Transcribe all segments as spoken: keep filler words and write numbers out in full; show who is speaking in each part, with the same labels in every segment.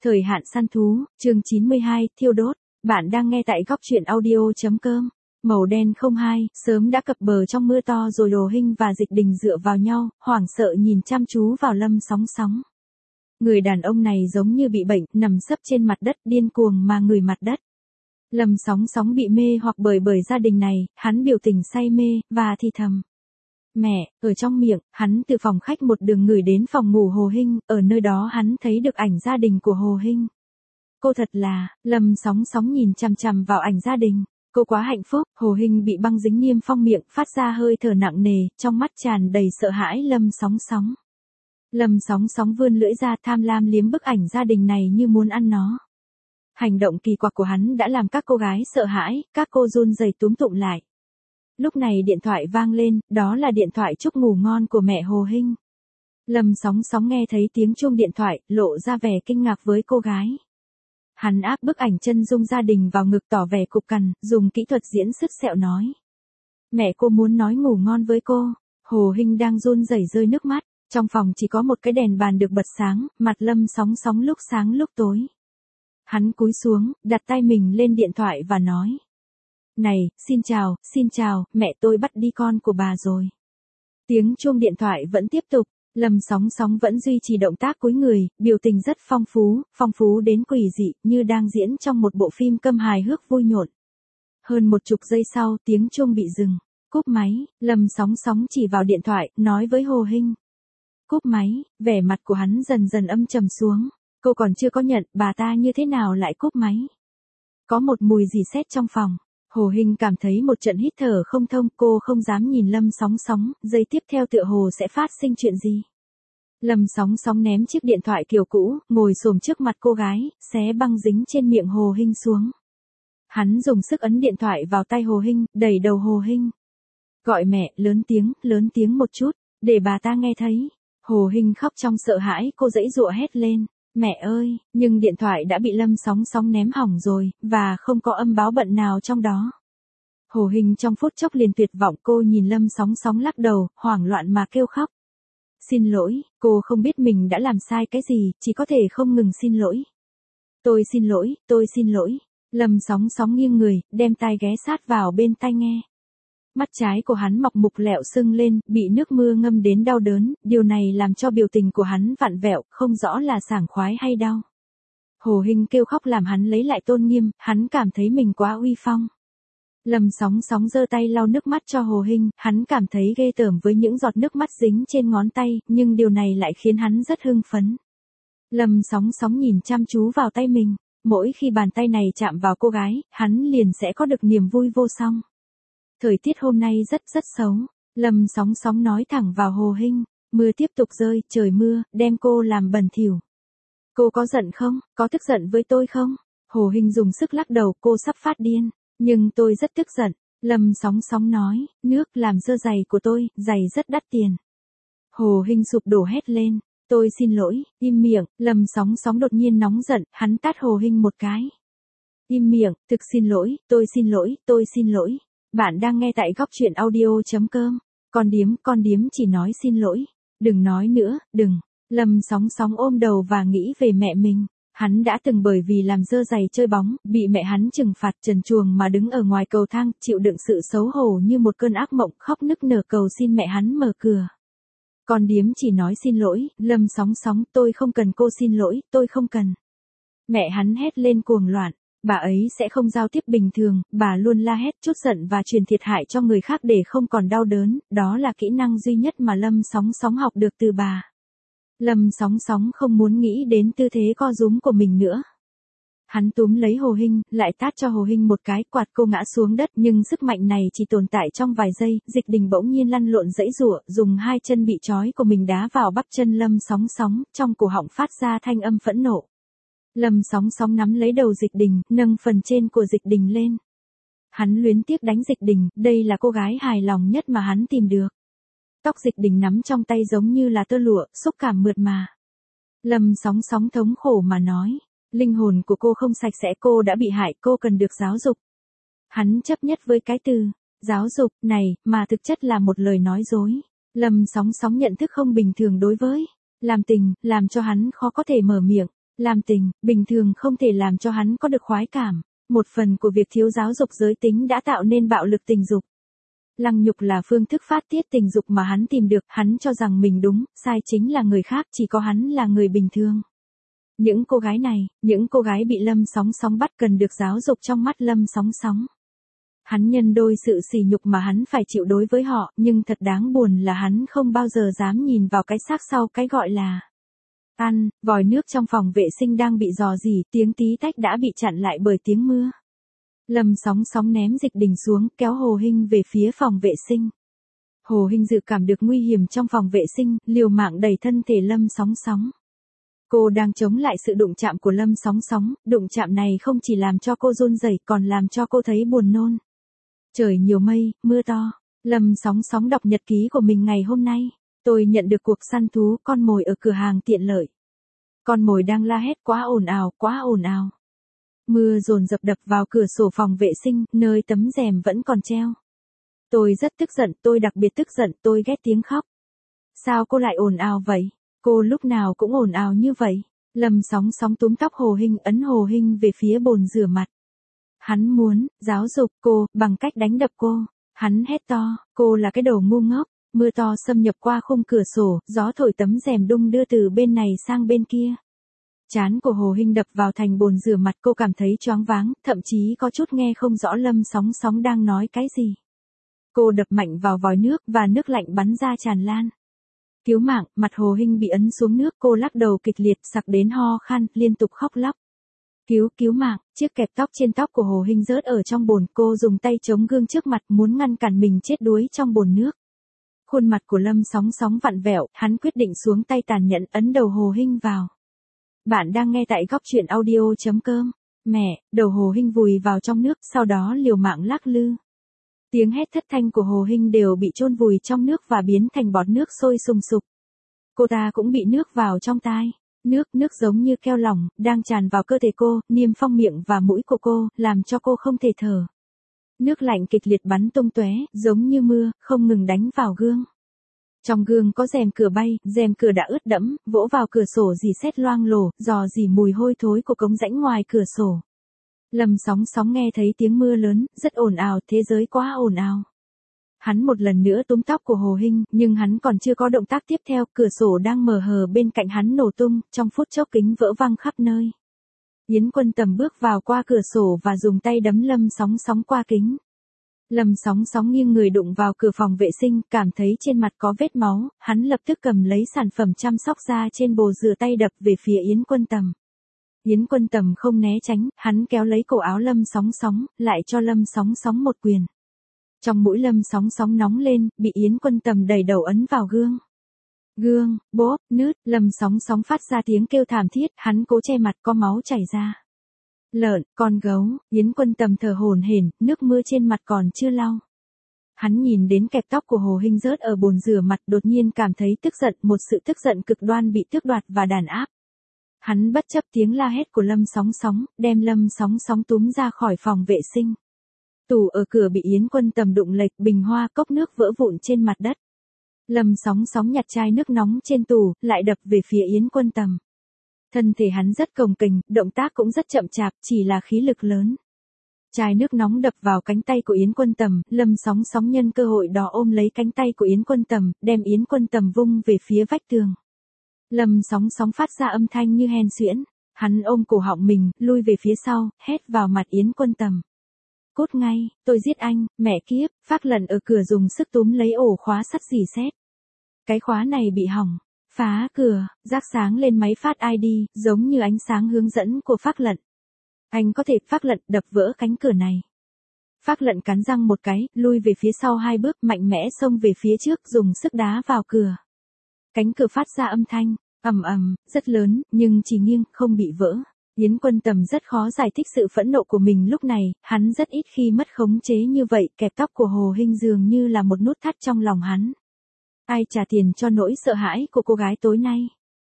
Speaker 1: Thời hạn săn thú, chương chín mươi hai, thiêu đốt. Bạn đang nghe tại góc truyện audio.com. Màu đen không hai, sớm đã cập bờ trong mưa to rồi. Đồ Hinh và Dịch Đình dựa vào nhau, hoảng sợ nhìn chăm chú vào Lâm Sóng Sóng. Người đàn ông này giống như bị bệnh, nằm sấp trên mặt đất, điên cuồng mà ngửi mặt đất. Lâm Sóng Sóng bị mê hoặc bởi bởi gia đình này, hắn biểu tình say mê, và thì thầm. Mẹ, ở trong miệng, hắn từ phòng khách một đường ngửi đến phòng ngủ Hồ Hinh, ở nơi đó hắn thấy được ảnh gia đình của Hồ Hinh. Cô thật là, Lâm Sóng Sóng nhìn chằm chằm vào ảnh gia đình. Cô quá hạnh phúc. Hồ Hinh bị băng dính niêm phong miệng, phát ra hơi thở nặng nề, trong mắt tràn đầy sợ hãi. Lâm Sóng Sóng. Lâm Sóng Sóng vươn lưỡi ra, tham lam liếm bức ảnh gia đình này như muốn ăn nó. Hành động kỳ quặc của hắn đã làm các cô gái sợ hãi, các cô run rẩy túm tụm lại. Lúc này điện thoại vang lên, đó là điện thoại chúc ngủ ngon của mẹ Hồ Hinh. Lâm Sóng Sóng nghe thấy tiếng chuông điện thoại, lộ ra vẻ kinh ngạc với cô gái. Hắn áp bức ảnh chân dung gia đình vào ngực, tỏ vẻ cục cằn, dùng kỹ thuật diễn sứt sẹo nói. Mẹ cô muốn nói ngủ ngon với cô. Hồ Hinh đang run rẩy rơi nước mắt, trong phòng chỉ có một cái đèn bàn được bật sáng, mặt Lâm Sóng Sóng lúc sáng lúc tối. Hắn cúi xuống, đặt tay mình lên điện thoại và nói. Này, xin chào, xin chào, mẹ tôi bắt đi con của bà rồi. Tiếng chuông điện thoại vẫn tiếp tục, Lâm Sóng Sóng vẫn duy trì động tác cúi người, biểu tình rất phong phú, phong phú đến quỷ dị, như đang diễn trong một bộ phim câm hài hước vui nhộn. Hơn một chục giây sau, tiếng chuông bị dừng. Cúp máy, Lâm Sóng Sóng chỉ vào điện thoại, nói với Hồ Hinh. Cúp máy, vẻ mặt của hắn dần dần âm trầm xuống. Cô còn chưa có nhận, bà ta như thế nào lại cúp máy? Có một mùi gì sét trong phòng. Hồ Hinh cảm thấy một trận hít thở không thông, cô không dám nhìn Lâm Sóng Sóng, giây tiếp theo tựa hồ sẽ phát sinh chuyện gì. Lâm Sóng Sóng ném chiếc điện thoại kiểu cũ, ngồi xổm trước mặt cô gái, xé băng dính trên miệng Hồ Hinh xuống. Hắn dùng sức ấn điện thoại vào tay Hồ Hinh, đẩy đầu Hồ Hinh. Gọi mẹ, lớn tiếng, lớn tiếng một chút, để bà ta nghe thấy. Hồ Hinh khóc trong sợ hãi, cô giãy giụa hét lên. Mẹ ơi, nhưng điện thoại đã bị Lâm Sóng Sóng ném hỏng rồi, và không có âm báo bận nào trong đó. Hồ Hinh trong phút chốc liền tuyệt vọng, cô nhìn Lâm Sóng Sóng lắc đầu, hoảng loạn mà kêu khóc. Xin lỗi, cô không biết mình đã làm sai cái gì, chỉ có thể không ngừng xin lỗi. Tôi xin lỗi, tôi xin lỗi. Lâm Sóng Sóng nghiêng người, đem tai ghé sát vào bên tai nghe. Mắt trái của hắn mọc mục lẹo sưng lên, bị nước mưa ngâm đến đau đớn, điều này làm cho biểu tình của hắn vặn vẹo, không rõ là sảng khoái hay đau. Hồ Hinh kêu khóc làm hắn lấy lại tôn nghiêm, hắn cảm thấy mình quá uy phong. Lâm Sóng Sóng giơ tay lau nước mắt cho Hồ Hinh, hắn cảm thấy ghê tởm với những giọt nước mắt dính trên ngón tay, nhưng điều này lại khiến hắn rất hưng phấn. Lâm Sóng Sóng nhìn chăm chú vào tay mình, mỗi khi bàn tay này chạm vào cô gái, hắn liền sẽ có được niềm vui vô song. Thời tiết hôm nay rất rất xấu, Lâm Sóng Sóng nói thẳng vào Hồ Hinh, mưa tiếp tục rơi, trời mưa, đem cô làm bẩn thỉu. Cô có giận không, có tức giận với tôi không? Hồ Hinh dùng sức lắc đầu, cô sắp phát điên, nhưng tôi rất tức giận. Lâm Sóng Sóng nói, nước làm dơ giày của tôi, giày rất đắt tiền. Hồ Hinh sụp đổ hét lên, tôi xin lỗi, im miệng. Lâm Sóng Sóng đột nhiên nóng giận, hắn tát Hồ Hinh một cái. Im miệng, thực xin lỗi, tôi xin lỗi, tôi xin lỗi. Bạn đang nghe tại góc truyện audio.com. Con điếm, con điếm chỉ nói xin lỗi. Đừng nói nữa, đừng. Lâm Sóng Sóng ôm đầu và nghĩ về mẹ mình. Hắn đã từng bởi vì làm dơ giày chơi bóng, bị mẹ hắn trừng phạt trần truồng mà đứng ở ngoài cầu thang, chịu đựng sự xấu hổ như một cơn ác mộng, khóc nức nở cầu xin mẹ hắn mở cửa. Con điếm chỉ nói xin lỗi, Lâm Sóng Sóng, tôi không cần cô xin lỗi, tôi không cần. Mẹ hắn hét lên cuồng loạn. Bà ấy sẽ không giao tiếp bình thường, bà luôn la hét, trút giận và truyền thiệt hại cho người khác để không còn đau đớn, đó là kỹ năng duy nhất mà Lâm Sóng Sóng học được từ bà. Lâm Sóng Sóng không muốn nghĩ đến tư thế co rúm của mình nữa. Hắn túm lấy Hồ Hinh, lại tát cho Hồ Hinh một cái, quạt cô ngã xuống đất, nhưng sức mạnh này chỉ tồn tại trong vài giây. Dịch Đình bỗng nhiên lăn lộn giãy giụa, dùng hai chân bị trói của mình đá vào bắp chân Lâm Sóng Sóng, trong cổ họng phát ra thanh âm phẫn nộ. Lâm Sóng Sóng nắm lấy đầu Dịch Đình, nâng phần trên của Dịch Đình lên. Hắn luyến tiếc đánh Dịch Đình, đây là cô gái hài lòng nhất mà hắn tìm được. Tóc Dịch Đình nắm trong tay giống như là tơ lụa, xúc cảm mượt mà. Lâm Sóng Sóng thống khổ mà nói, linh hồn của cô không sạch sẽ, cô đã bị hại, cô cần được giáo dục. Hắn chấp nhất với cái từ giáo dục này, mà thực chất là một lời nói dối. Lâm Sóng Sóng nhận thức không bình thường đối với làm tình, làm cho hắn khó có thể mở miệng. Làm tình, bình thường không thể làm cho hắn có được khoái cảm. Một phần của việc thiếu giáo dục giới tính đã tạo nên bạo lực tình dục. Lăng nhục là phương thức phát tiết tình dục mà hắn tìm được, hắn cho rằng mình đúng, sai chính là người khác, chỉ có hắn là người bình thường. Những cô gái này, những cô gái bị Lâm Sóng Sóng bắt cần được giáo dục trong mắt Lâm Sóng Sóng. Hắn nhân đôi sự sỉ nhục mà hắn phải chịu đối với họ, nhưng thật đáng buồn là hắn không bao giờ dám nhìn vào cái xác sau cái gọi là ăn. Vòi nước trong phòng vệ sinh đang bị rò rỉ, tiếng tí tách đã bị chặn lại bởi tiếng mưa. Lâm Sóng Sóng ném Dịch Đình xuống, kéo Hồ Hinh về phía phòng vệ sinh. Hồ Hinh dự cảm được nguy hiểm trong phòng vệ sinh, liều mạng đẩy thân thể Lâm Sóng Sóng. Cô đang chống lại sự đụng chạm của Lâm Sóng Sóng, đụng chạm này không chỉ làm cho cô run rẩy, còn làm cho cô thấy buồn nôn. Trời nhiều mây, mưa to. Lâm Sóng Sóng đọc nhật ký của mình ngày hôm nay. Tôi nhận được cuộc săn thú con mồi ở cửa hàng tiện lợi. Con mồi đang la hét quá ồn ào, quá ồn ào. Mưa dồn dập đập vào cửa sổ phòng vệ sinh, nơi tấm rèm vẫn còn treo. Tôi rất tức giận, tôi đặc biệt tức giận, tôi ghét tiếng khóc. Sao cô lại ồn ào vậy? Cô lúc nào cũng ồn ào như vậy. Lâm Sóng Sóng túm tóc Hồ Hinh, ấn Hồ Hinh về phía bồn rửa mặt. Hắn muốn giáo dục cô bằng cách đánh đập cô. Hắn hét to, cô là cái đồ ngu ngốc. Mưa to xâm nhập qua khung cửa sổ, gió thổi tấm rèm đung đưa từ bên này sang bên kia. Trán của Hồ Hinh đập vào thành bồn rửa mặt, cô cảm thấy choáng váng, thậm chí có chút nghe không rõ Lâm Sóng Sóng đang nói cái gì. Cô đập mạnh vào vòi nước và nước lạnh bắn ra tràn lan. Cứu mạng, mặt Hồ Hinh bị ấn xuống nước, cô lắc đầu kịch liệt, sặc đến ho khan, liên tục khóc lóc. Cứu, cứu mạng, chiếc kẹp tóc trên tóc của Hồ Hinh rớt ở trong bồn, cô dùng tay chống gương trước mặt muốn ngăn cản mình chết đuối trong bồn nước. Khuôn mặt của Lâm Sóng Sóng vặn vẹo, hắn quyết định xuống tay tàn nhẫn ấn đầu Hồ Hinh vào. Bạn đang nghe tại góc truyện audio chấm com. Mẹ, đầu Hồ Hinh vùi vào trong nước, sau đó liều mạng lắc lư. Tiếng hét thất thanh của Hồ Hinh đều bị chôn vùi trong nước và biến thành bọt nước sôi sùng sục. Cô ta cũng bị nước vào trong tai. Nước, nước giống như keo lỏng, đang tràn vào cơ thể cô, niêm phong miệng và mũi của cô, làm cho cô không thể thở. Nước lạnh kịch liệt bắn tung tóe, giống như mưa, không ngừng đánh vào gương. Trong gương có rèm cửa bay, rèm cửa đã ướt đẫm, vỗ vào cửa sổ rỉ sét loang lổ, rò rỉ mùi hôi thối của cống rãnh ngoài cửa sổ. Lâm Sóng Sóng nghe thấy tiếng mưa lớn, rất ồn ào, thế giới quá ồn ào. Hắn một lần nữa túm tóc của Hồ Hinh, nhưng hắn còn chưa có động tác tiếp theo, cửa sổ đang mở hờ bên cạnh hắn nổ tung, trong phút chốc kính vỡ văng khắp nơi. Yến Quân Tầm bước vào qua cửa sổ và dùng tay đấm Lâm Sóng Sóng qua kính. Lâm Sóng Sóng nghiêng người đụng vào cửa phòng vệ sinh, cảm thấy trên mặt có vết máu, hắn lập tức cầm lấy sản phẩm chăm sóc da trên bồn rửa tay đập về phía Yến Quân Tầm. Yến Quân Tầm không né tránh, hắn kéo lấy cổ áo Lâm Sóng Sóng, lại cho Lâm Sóng Sóng một quyền. Trong mũi Lâm Sóng Sóng nóng lên, bị Yến Quân Tầm đẩy đầu ấn vào gương. Gương, bốp, nứt, Lâm Sóng Sóng phát ra tiếng kêu thảm thiết, hắn cố che mặt có máu chảy ra. Lợn, con gấu, Yến Quân Tầm thở hổn hển, nước mưa trên mặt còn chưa lau. Hắn nhìn đến kẹp tóc của Hồ Hinh rớt ở bồn rửa mặt, đột nhiên cảm thấy tức giận, một sự tức giận cực đoan bị tước đoạt và đàn áp. Hắn bất chấp tiếng la hét của Lâm Sóng Sóng, đem Lâm Sóng Sóng túm ra khỏi phòng vệ sinh. Tủ ở cửa bị Yến Quân Tầm đụng lệch, bình hoa cốc nước vỡ vụn trên mặt đất. Lâm Sóng Sóng nhặt chai nước nóng trên tủ, lại đập về phía Yến Quân Tầm. Thân thể hắn rất cồng kềnh, động tác cũng rất chậm chạp, chỉ là khí lực lớn. Chai nước nóng đập vào cánh tay của Yến Quân Tầm, Lâm Sóng Sóng nhân cơ hội đó ôm lấy cánh tay của Yến Quân Tầm, đem Yến Quân Tầm vung về phía vách tường. Lâm Sóng Sóng phát ra âm thanh như hen suyễn, hắn ôm cổ họng mình, lui về phía sau, hét vào mặt Yến Quân Tầm. Cút ngay, tôi giết anh, mẹ kiếp, Phác Lận ở cửa dùng sức túm lấy ổ khóa sắt rỉ sét. Cái khóa này bị hỏng. Phá cửa, rác sáng lên máy phát i đê, giống như ánh sáng hướng dẫn của Phác Lận. Anh có thể, Phác Lận, đập vỡ cánh cửa này. Phác Lận cắn răng một cái, lui về phía sau hai bước, mạnh mẽ xông về phía trước, dùng sức đá vào cửa. Cánh cửa phát ra âm thanh, ầm ầm, rất lớn, nhưng chỉ nghiêng, không bị vỡ. Yến Quân Tầm rất khó giải thích sự phẫn nộ của mình lúc này, hắn rất ít khi mất khống chế như vậy, kẹp tóc của Hồ Hinh dường như là một nút thắt trong lòng hắn. Ai trả tiền cho nỗi sợ hãi của cô gái tối nay?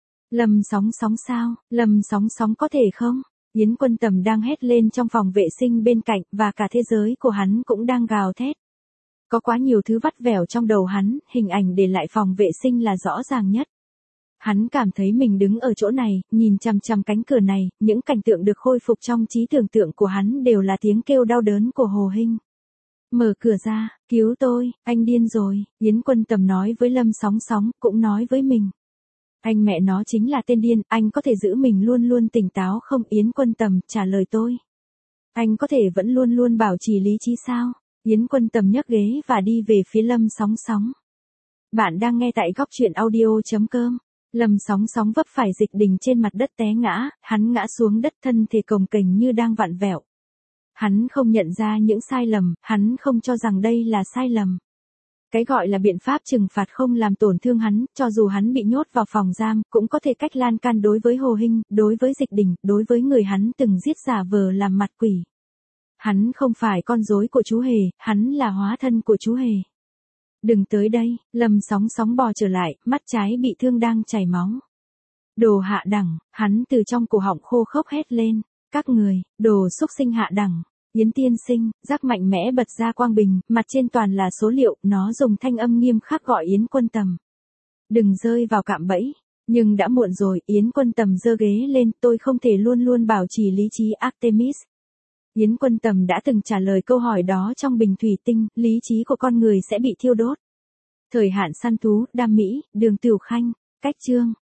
Speaker 1: Lâm Sóng Sóng sao? Lâm Sóng Sóng có thể không? Yến Quân Tầm đang hét lên trong phòng vệ sinh bên cạnh, và cả thế giới của hắn cũng đang gào thét. Có quá nhiều thứ vắt vẻo trong đầu hắn, hình ảnh để lại phòng vệ sinh là rõ ràng nhất. Hắn cảm thấy mình đứng ở chỗ này, nhìn chằm chằm cánh cửa này, những cảnh tượng được khôi phục trong trí tưởng tượng của hắn đều là tiếng kêu đau đớn của Hồ Hinh. Mở cửa ra, cứu tôi, anh điên rồi, Yến Quân Tầm nói với Lâm Sóng Sóng, cũng nói với mình. Anh mẹ nó chính là tên điên, anh có thể giữ mình luôn luôn tỉnh táo không? Yến Quân Tầm trả lời tôi. Anh có thể vẫn luôn luôn bảo trì lý trí sao? Yến Quân Tầm nhấc ghế và đi về phía Lâm Sóng Sóng. Bạn đang nghe tại góc truyện audio.com. Lâm Sóng Sóng vấp phải Dịch Đình trên mặt đất té ngã, hắn ngã xuống đất thân thể cồng kềnh như đang vặn vẹo. Hắn không nhận ra những sai lầm, hắn không cho rằng đây là sai lầm. Cái gọi là biện pháp trừng phạt không làm tổn thương hắn, cho dù hắn bị nhốt vào phòng giam, cũng có thể cách lan can đối với Hồ Hinh, đối với Dịch Đình, đối với người hắn từng giết giả vờ làm mặt quỷ. Hắn không phải con rối của chú Hề, hắn là hóa thân của chú Hề. Đừng tới đây, Lâm Sóng Sóng bò trở lại, mắt trái bị thương đang chảy máu. Đồ hạ đẳng, hắn từ trong cổ họng khô khốc hét lên. Các người, đồ xúc sinh hạ đẳng. Yến tiên sinh, Giác mạnh mẽ bật ra quang bình, mặt trên toàn là số liệu, nó dùng thanh âm nghiêm khắc gọi Yến Quân Tầm. Đừng rơi vào cạm bẫy. Nhưng đã muộn rồi, Yến Quân Tầm giơ ghế lên, tôi không thể luôn luôn bảo trì lý trí Artemis. Yến Quân Tầm đã từng trả lời câu hỏi đó trong bình thủy tinh, lý trí của con người sẽ bị thiêu đốt. Thời hạn săn thú, Đam Mỹ, Đường Tiểu Khanh, cách chương.